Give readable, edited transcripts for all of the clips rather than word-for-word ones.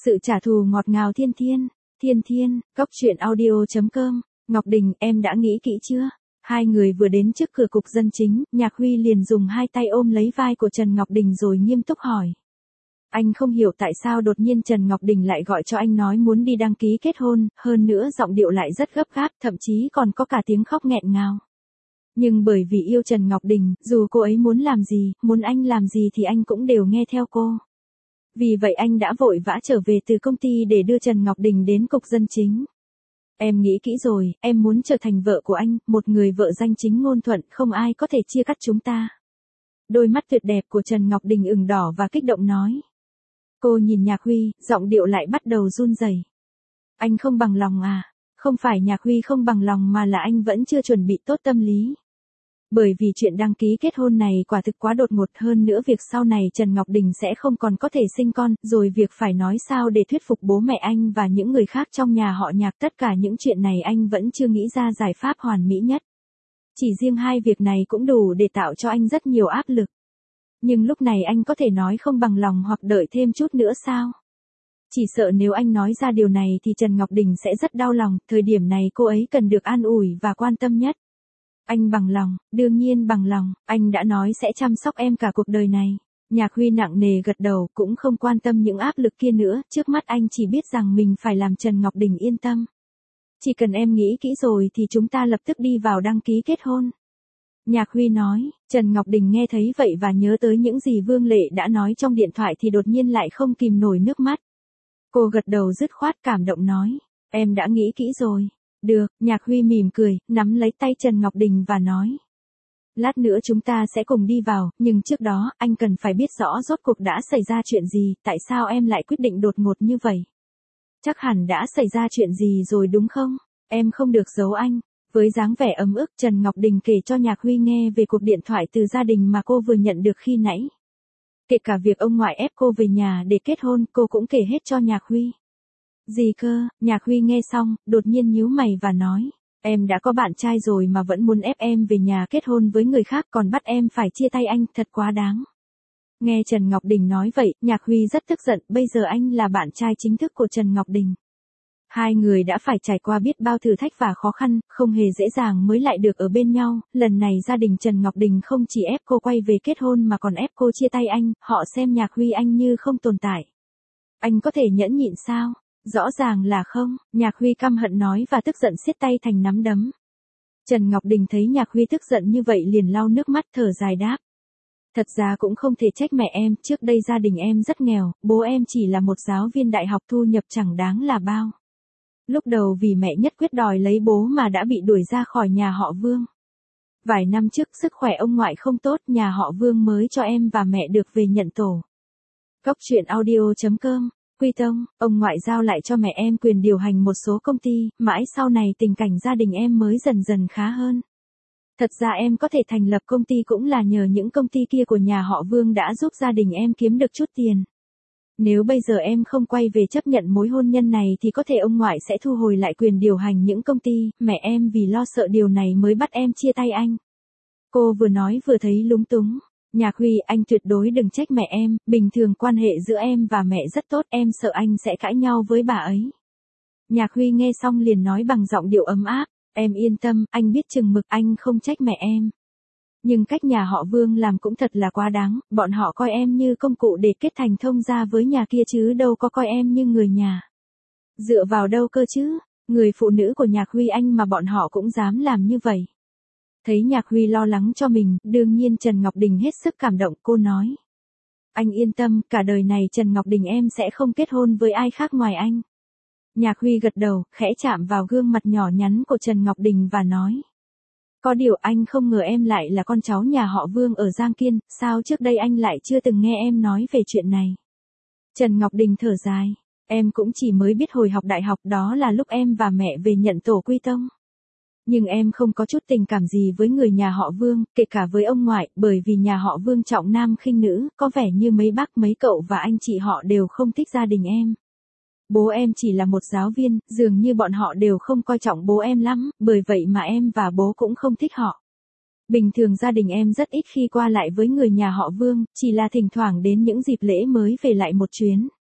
Sự trả thù ngọt ngào Thiên Thiên. Thiên Thiên, Cốc Truyện Audio.com. Ngọc Đình, em đã nghĩ kỹ chưa? Hai người vừa đến trước cửa cục dân chính, Nhạc Huy liền dùng hai tay ôm lấy vai của Trần Ngọc Đình rồi nghiêm túc hỏi. Anh không hiểu tại sao đột nhiên Trần Ngọc Đình lại gọi cho anh nói muốn đi đăng ký kết hôn, hơn nữa giọng điệu lại rất gấp gáp, thậm chí còn có cả tiếng khóc nghẹn ngào. Nhưng bởi vì yêu Trần Ngọc Đình, dù cô ấy muốn làm gì, muốn anh làm gì thì anh cũng đều nghe theo cô. Vì vậy anh đã vội vã trở về từ công ty để đưa Trần Ngọc Đình đến cục dân chính. Em nghĩ kỹ rồi, em muốn trở thành vợ của anh, một người vợ danh chính ngôn thuận, không ai có thể chia cắt chúng ta. Đôi mắt tuyệt đẹp của Trần Ngọc Đình ửng đỏ và kích động nói. Cô nhìn Nhạc Huy, giọng điệu lại bắt đầu run rẩy. Anh không bằng lòng à? Không phải Nhạc Huy không bằng lòng mà là anh vẫn chưa chuẩn bị tốt tâm lý. Bởi vì chuyện đăng ký kết hôn này quả thực quá đột ngột, hơn nữa việc sau này Trần Ngọc Đình sẽ không còn có thể sinh con, rồi việc phải nói sao để thuyết phục bố mẹ anh và những người khác trong nhà họ Nhạc, tất cả những chuyện này anh vẫn chưa nghĩ ra giải pháp hoàn mỹ nhất. Chỉ riêng hai việc này cũng đủ để tạo cho anh rất nhiều áp lực. Nhưng lúc này anh có thể nói không bằng lòng hoặc đợi thêm chút nữa sao? Chỉ sợ nếu anh nói ra điều này thì Trần Ngọc Đình sẽ rất đau lòng, thời điểm này cô ấy cần được an ủi và quan tâm nhất. Anh bằng lòng, đương nhiên bằng lòng, anh đã nói sẽ chăm sóc em cả cuộc đời này. Nhạc Huy nặng nề gật đầu, cũng không quan tâm những áp lực kia nữa, trước mắt anh chỉ biết rằng mình phải làm Trần Ngọc Đình yên tâm. Chỉ cần em nghĩ kỹ rồi thì chúng ta lập tức đi vào đăng ký kết hôn. Nhạc Huy nói. Trần Ngọc Đình nghe thấy vậy và nhớ tới những gì Vương Lệ đã nói trong điện thoại thì đột nhiên lại không kìm nổi nước mắt. Cô gật đầu dứt khoát cảm động nói. Em đã nghĩ kỹ rồi. Được, Nhạc Huy mỉm cười, nắm lấy tay Trần Ngọc Đình và nói. Lát nữa chúng ta sẽ cùng đi vào, nhưng trước đó, anh cần phải biết rõ rốt cuộc đã xảy ra chuyện gì, tại sao em lại quyết định đột ngột như vậy. Chắc hẳn đã xảy ra chuyện gì rồi đúng không? Em không được giấu anh. Với dáng vẻ ấm ức, Trần Ngọc Đình kể cho Nhạc Huy nghe về cuộc điện thoại từ gia đình mà cô vừa nhận được khi nãy. Kể cả việc ông ngoại ép cô về nhà để kết hôn, cô cũng kể hết cho Nhạc Huy. Gì cơ? Nhạc Huy nghe xong, đột nhiên nhíu mày và nói. Em đã có bạn trai rồi mà vẫn muốn ép em về nhà kết hôn với người khác, còn bắt em phải chia tay anh, thật quá đáng. Nghe Trần Ngọc Đình nói vậy, Nhạc Huy rất tức giận, bây giờ anh là bạn trai chính thức của Trần Ngọc Đình. Hai người đã phải trải qua biết bao thử thách và khó khăn, không hề dễ dàng mới lại được ở bên nhau, lần này gia đình Trần Ngọc Đình không chỉ ép cô quay về kết hôn mà còn ép cô chia tay anh, họ xem Nhạc Huy anh như không tồn tại. Anh có thể nhẫn nhịn sao? Rõ ràng là không, Nhạc Huy căm hận nói và tức giận siết tay thành nắm đấm. Trần Ngọc Đình thấy Nhạc Huy tức giận như vậy liền lau nước mắt thở dài đáp. Thật ra cũng không thể trách mẹ em, trước đây gia đình em rất nghèo, bố em chỉ là một giáo viên đại học thu nhập chẳng đáng là bao. Lúc đầu vì mẹ nhất quyết đòi lấy bố mà đã bị đuổi ra khỏi nhà họ Vương. Vài năm trước sức khỏe ông ngoại không tốt, nhà họ Vương mới cho em và mẹ được về nhận tổ. Cốc Truyện Audio.com. Quy Tông, ông ngoại giao lại cho mẹ em quyền điều hành một số công ty, mãi sau này tình cảnh gia đình em mới dần dần khá hơn. Thật ra em có thể thành lập công ty cũng là nhờ những công ty kia của nhà họ Vương đã giúp gia đình em kiếm được chút tiền. Nếu bây giờ em không quay về chấp nhận mối hôn nhân này thì có thể ông ngoại sẽ thu hồi lại quyền điều hành những công ty, mẹ em vì lo sợ điều này mới bắt em chia tay anh. Cô vừa nói vừa thấy lúng túng. Nhạc Huy, anh tuyệt đối đừng trách mẹ em, bình thường quan hệ giữa em và mẹ rất tốt, em sợ anh sẽ cãi nhau với bà ấy. Nhạc Huy nghe xong liền nói bằng giọng điệu ấm áp, em yên tâm, anh biết chừng mực, anh không trách mẹ em. Nhưng cách nhà họ Vương làm cũng thật là quá đáng, bọn họ coi em như công cụ để kết thành thông gia với nhà kia chứ đâu có coi em như người nhà. Dựa vào đâu cơ chứ, người phụ nữ của Nhạc Huy anh mà bọn họ cũng dám làm như vậy. Thấy Nhạc Huy lo lắng cho mình, đương nhiên Trần Ngọc Đình hết sức cảm động, cô nói. Anh yên tâm, cả đời này Trần Ngọc Đình em sẽ không kết hôn với ai khác ngoài anh. Nhạc Huy gật đầu, khẽ chạm vào gương mặt nhỏ nhắn của Trần Ngọc Đình và nói. Có điều anh không ngờ em lại là con cháu nhà họ Vương ở Giang Kiên, sao trước đây anh lại chưa từng nghe em nói về chuyện này. Trần Ngọc Đình thở dài, em cũng chỉ mới biết hồi học đại học, đó là lúc em và mẹ về nhận tổ Quy Tông. Nhưng em không có chút tình cảm gì với người nhà họ Vương, kể cả với ông ngoại, bởi vì nhà họ Vương trọng nam khinh nữ, có vẻ như mấy bác mấy cậu và anh chị họ đều không thích gia đình em. Bố em chỉ là một giáo viên, dường như bọn họ đều không coi trọng bố em lắm, bởi vậy mà em và bố cũng không thích họ. Bình thường gia đình em rất ít khi qua lại với người nhà họ Vương, chỉ là thỉnh thoảng đến những dịp lễ mới về lại một chuyến.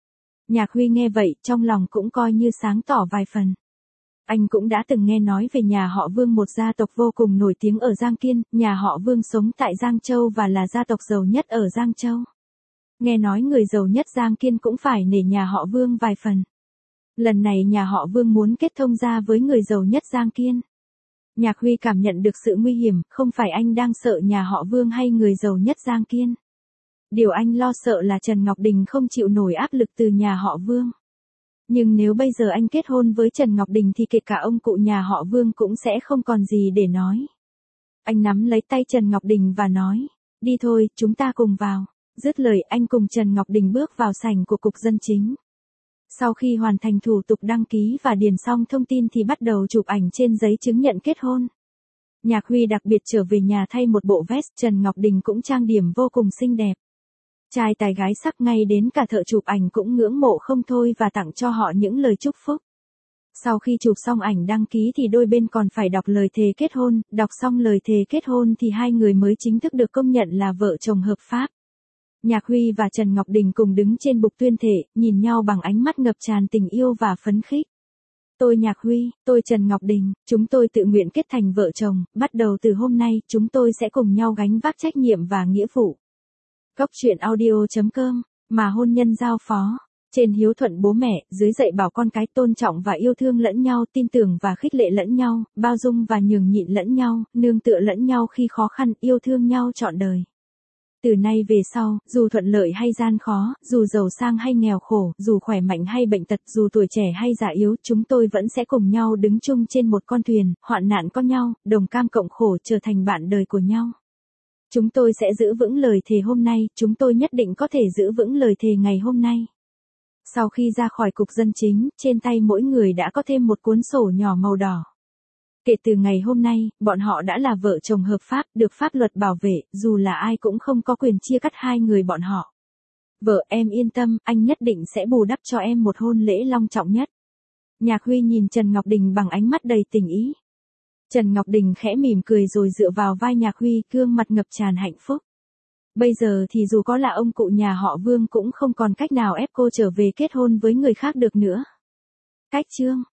Nhạc Huy nghe vậy, trong lòng cũng coi như sáng tỏ vài phần. Anh cũng đã từng nghe nói về nhà họ Vương, một gia tộc vô cùng nổi tiếng ở Giang Kiên, nhà họ Vương sống tại Giang Châu và là gia tộc giàu nhất ở Giang Châu. Nghe nói người giàu nhất Giang Kiên cũng phải nể nhà họ Vương vài phần. Lần này nhà họ Vương muốn kết thông gia với người giàu nhất Giang Kiên. Nhạc Huy cảm nhận được sự nguy hiểm, không phải anh đang sợ nhà họ Vương hay người giàu nhất Giang Kiên. Điều anh lo sợ là Trần Ngọc Đình không chịu nổi áp lực từ nhà họ Vương. Nhưng nếu bây giờ anh kết hôn với Trần Ngọc Đình thì kể cả ông cụ nhà họ Vương cũng sẽ không còn gì để nói. Anh nắm lấy tay Trần Ngọc Đình và nói, đi thôi, chúng ta cùng vào. Dứt lời anh cùng Trần Ngọc Đình bước vào sảnh của Cục Dân Chính. Sau khi hoàn thành thủ tục đăng ký và điền xong thông tin thì bắt đầu chụp ảnh trên giấy chứng nhận kết hôn. Nhạc Huy đặc biệt trở về nhà thay một bộ vest, Trần Ngọc Đình cũng trang điểm vô cùng xinh đẹp. Trai tài gái sắc, ngay đến cả thợ chụp ảnh cũng ngưỡng mộ không thôi và tặng cho họ những lời chúc phúc. Sau khi chụp xong ảnh đăng ký thì đôi bên còn phải đọc lời thề kết hôn, đọc xong lời thề kết hôn thì hai người mới chính thức được công nhận là vợ chồng hợp pháp. Nhạc Huy và Trần Ngọc Đình cùng đứng trên bục tuyên thệ, nhìn nhau bằng ánh mắt ngập tràn tình yêu và phấn khích. Tôi Nhạc Huy, tôi Trần Ngọc Đình, chúng tôi tự nguyện kết thành vợ chồng, bắt đầu từ hôm nay, chúng tôi sẽ cùng nhau gánh vác trách nhiệm và nghĩa vụ. Cốc truyện audio.com, mà hôn nhân giao phó. Trên hiếu thuận bố mẹ, dưới dạy bảo con cái tôn trọng và yêu thương lẫn nhau, tin tưởng và khích lệ lẫn nhau, bao dung và nhường nhịn lẫn nhau, nương tựa lẫn nhau khi khó khăn, yêu thương nhau trọn đời. Từ nay về sau, dù thuận lợi hay gian khó, dù giàu sang hay nghèo khổ, dù khỏe mạnh hay bệnh tật, dù tuổi trẻ hay già yếu, chúng tôi vẫn sẽ cùng nhau đứng chung trên một con thuyền, hoạn nạn có nhau, đồng cam cộng khổ, trở thành bạn đời của nhau. Chúng tôi sẽ giữ vững lời thề hôm nay, chúng tôi nhất định có thể giữ vững lời thề ngày hôm nay. Sau khi ra khỏi Cục Dân Chính, trên tay mỗi người đã có thêm một cuốn sổ nhỏ màu đỏ. Kể từ ngày hôm nay, bọn họ đã là vợ chồng hợp pháp, được pháp luật bảo vệ, dù là ai cũng không có quyền chia cắt hai người bọn họ. Vợ em yên tâm, anh nhất định sẽ bù đắp cho em một hôn lễ long trọng nhất. Nhạc Huy nhìn Trần Ngọc Đình bằng ánh mắt đầy tình ý. Trần Ngọc Đình khẽ mỉm cười rồi dựa vào vai Nhạc Huy, gương mặt ngập tràn hạnh phúc. Bây giờ thì dù có là ông cụ nhà họ Vương cũng không còn cách nào ép cô trở về kết hôn với người khác được nữa. Cách chương